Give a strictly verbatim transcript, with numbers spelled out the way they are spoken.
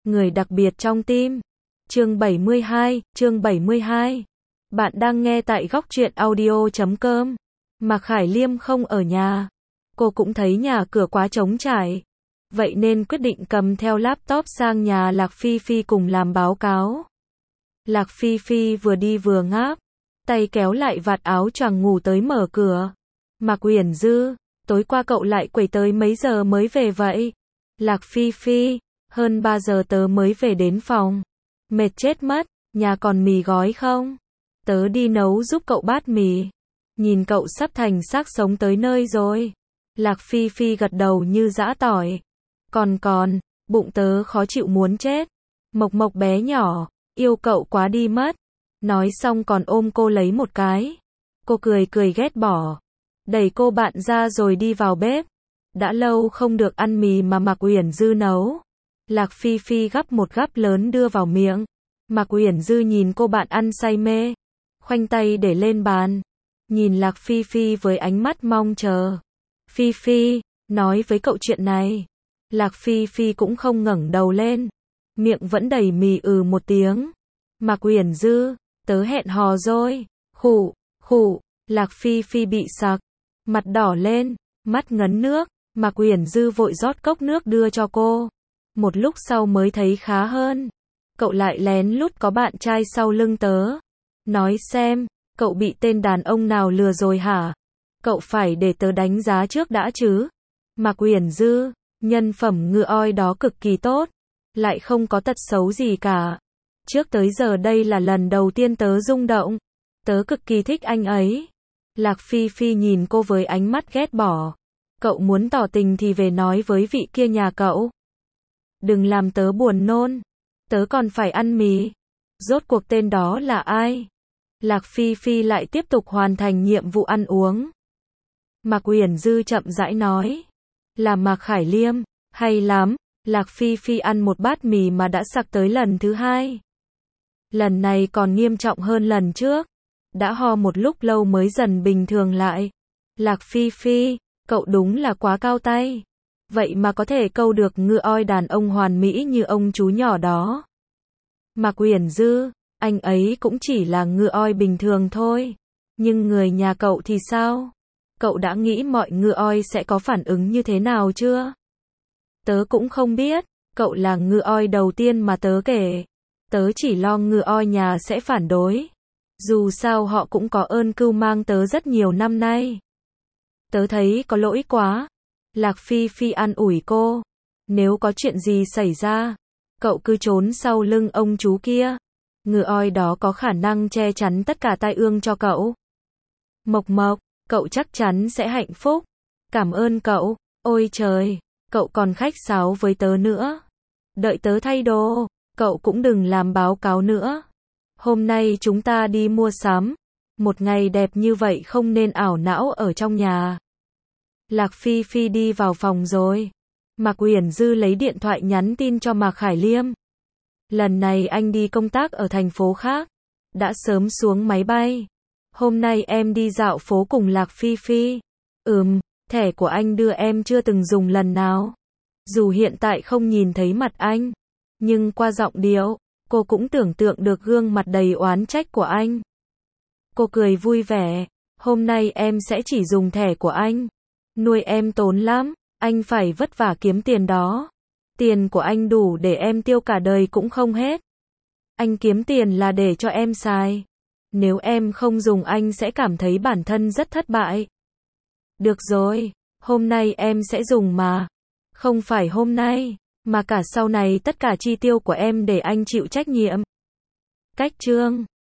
người đặc biệt trong tim. Chương bảy mươi hai, chương bảy mươi hai. Bạn đang nghe tại góc truyện audio chấm com. Mạc Khải Liêm không ở nhà. Cô cũng thấy nhà cửa quá trống trải. Vậy nên quyết định cầm theo laptop sang nhà Lạc Phi Phi cùng làm báo cáo. Lạc Phi Phi vừa đi vừa ngáp, tay kéo lại vạt áo choàng ngủ tới mở cửa. Mạc Uyển Dư, tối qua cậu lại quẩy tới mấy giờ mới về vậy? Lạc Phi Phi, hơn ba giờ tớ mới về đến phòng. Mệt chết mất, nhà còn mì gói không? Tớ đi nấu giúp cậu bát mì. Nhìn cậu sắp thành xác sống tới nơi rồi. Lạc Phi Phi gật đầu như giã tỏi. Còn còn, bụng tớ khó chịu muốn chết. Mộc Mộc bé nhỏ, yêu cậu quá đi mất. Nói xong còn ôm cô lấy một cái. Cô cười cười ghét bỏ. Đẩy cô bạn ra rồi đi vào bếp. Đã lâu không được ăn mì mà Mạc Uyển Dư nấu. Lạc Phi Phi gắp một gắp lớn đưa vào miệng. Mạc Uyển Dư nhìn cô bạn ăn say mê. Khoanh tay để lên bàn. Nhìn Lạc Phi Phi với ánh mắt mong chờ. Phi Phi, nói với cậu chuyện này. Lạc Phi Phi cũng không ngẩng đầu lên. Miệng vẫn đầy mì ừ một tiếng. Mạc Uyển Dư, tớ hẹn hò rồi. Khụ, khụ, Lạc Phi Phi bị sặc. Mặt đỏ lên, mắt ngấn nước. Mạc Uyển Dư vội rót cốc nước đưa cho cô. Một lúc sau mới thấy khá hơn. Cậu lại lén lút có bạn trai sau lưng tớ. Nói xem, cậu bị tên đàn ông nào lừa rồi hả? Cậu phải để tớ đánh giá trước đã chứ. Mạc Uyển Dư, nhân phẩm ngựa oi đó cực kỳ tốt. Lại không có tật xấu gì cả. Trước tới giờ đây là lần đầu tiên tớ rung động. Tớ cực kỳ thích anh ấy. Lạc Phi Phi nhìn cô với ánh mắt ghét bỏ. Cậu muốn tỏ tình thì về nói với vị kia nhà cậu. Đừng làm tớ buồn nôn. Tớ còn phải ăn mì. Rốt cuộc tên đó là ai? Lạc Phi Phi lại tiếp tục hoàn thành nhiệm vụ ăn uống. Mạc Uyển Dư chậm rãi nói. Là Mạc Khải Liêm. Hay lắm. Lạc Phi Phi ăn một bát mì mà đã sặc tới lần thứ hai. Lần này còn nghiêm trọng hơn lần trước. Đã ho một lúc lâu mới dần bình thường lại. Lạc Phi Phi, cậu đúng là quá cao tay. Vậy mà có thể câu được ngựa oi đàn ông hoàn mỹ như ông chú nhỏ đó. Mạc Uyển Dư, anh ấy cũng chỉ là ngựa oi bình thường thôi. Nhưng người nhà cậu thì sao? Cậu đã nghĩ mọi ngựa oi sẽ có phản ứng như thế nào chưa? Tớ cũng không biết, cậu là ngựa oi đầu tiên mà tớ kể. Tớ chỉ lo ngựa oi nhà sẽ phản đối. Dù sao họ cũng có ơn cưu mang tớ rất nhiều năm nay. Tớ thấy có lỗi quá. Lạc Phi Phi an ủi cô. Nếu có chuyện gì xảy ra, cậu cứ trốn sau lưng ông chú kia. Ngựa oi đó có khả năng che chắn tất cả tai ương cho cậu. Mộc Mộc, cậu chắc chắn sẽ hạnh phúc. Cảm ơn cậu. Ôi trời, cậu còn khách sáo với tớ nữa. Đợi tớ thay đồ, cậu cũng đừng làm báo cáo nữa. Hôm nay chúng ta đi mua sắm. Một ngày đẹp như vậy không nên ảo não ở trong nhà. Lạc Phi Phi đi vào phòng rồi. Mạc Uyển Dư lấy điện thoại nhắn tin cho Mạc Khải Liêm. Lần này anh đi công tác ở thành phố khác. Đã sớm xuống máy bay. Hôm nay em đi dạo phố cùng Lạc Phi Phi. Ừm, thẻ của anh đưa em chưa từng dùng lần nào. Dù hiện tại không nhìn thấy mặt anh. Nhưng qua giọng điệu, cô cũng tưởng tượng được gương mặt đầy oán trách của anh. Cô cười vui vẻ. Hôm nay em sẽ chỉ dùng thẻ của anh. Nuôi em tốn lắm. Anh phải vất vả kiếm tiền đó. Tiền của anh đủ để em tiêu cả đời cũng không hết. Anh kiếm tiền là để cho em xài. Nếu em không dùng anh sẽ cảm thấy bản thân rất thất bại. Được rồi, hôm nay em sẽ dùng mà. Không phải hôm nay, mà cả sau này tất cả chi tiêu của em để anh chịu trách nhiệm. Cách chương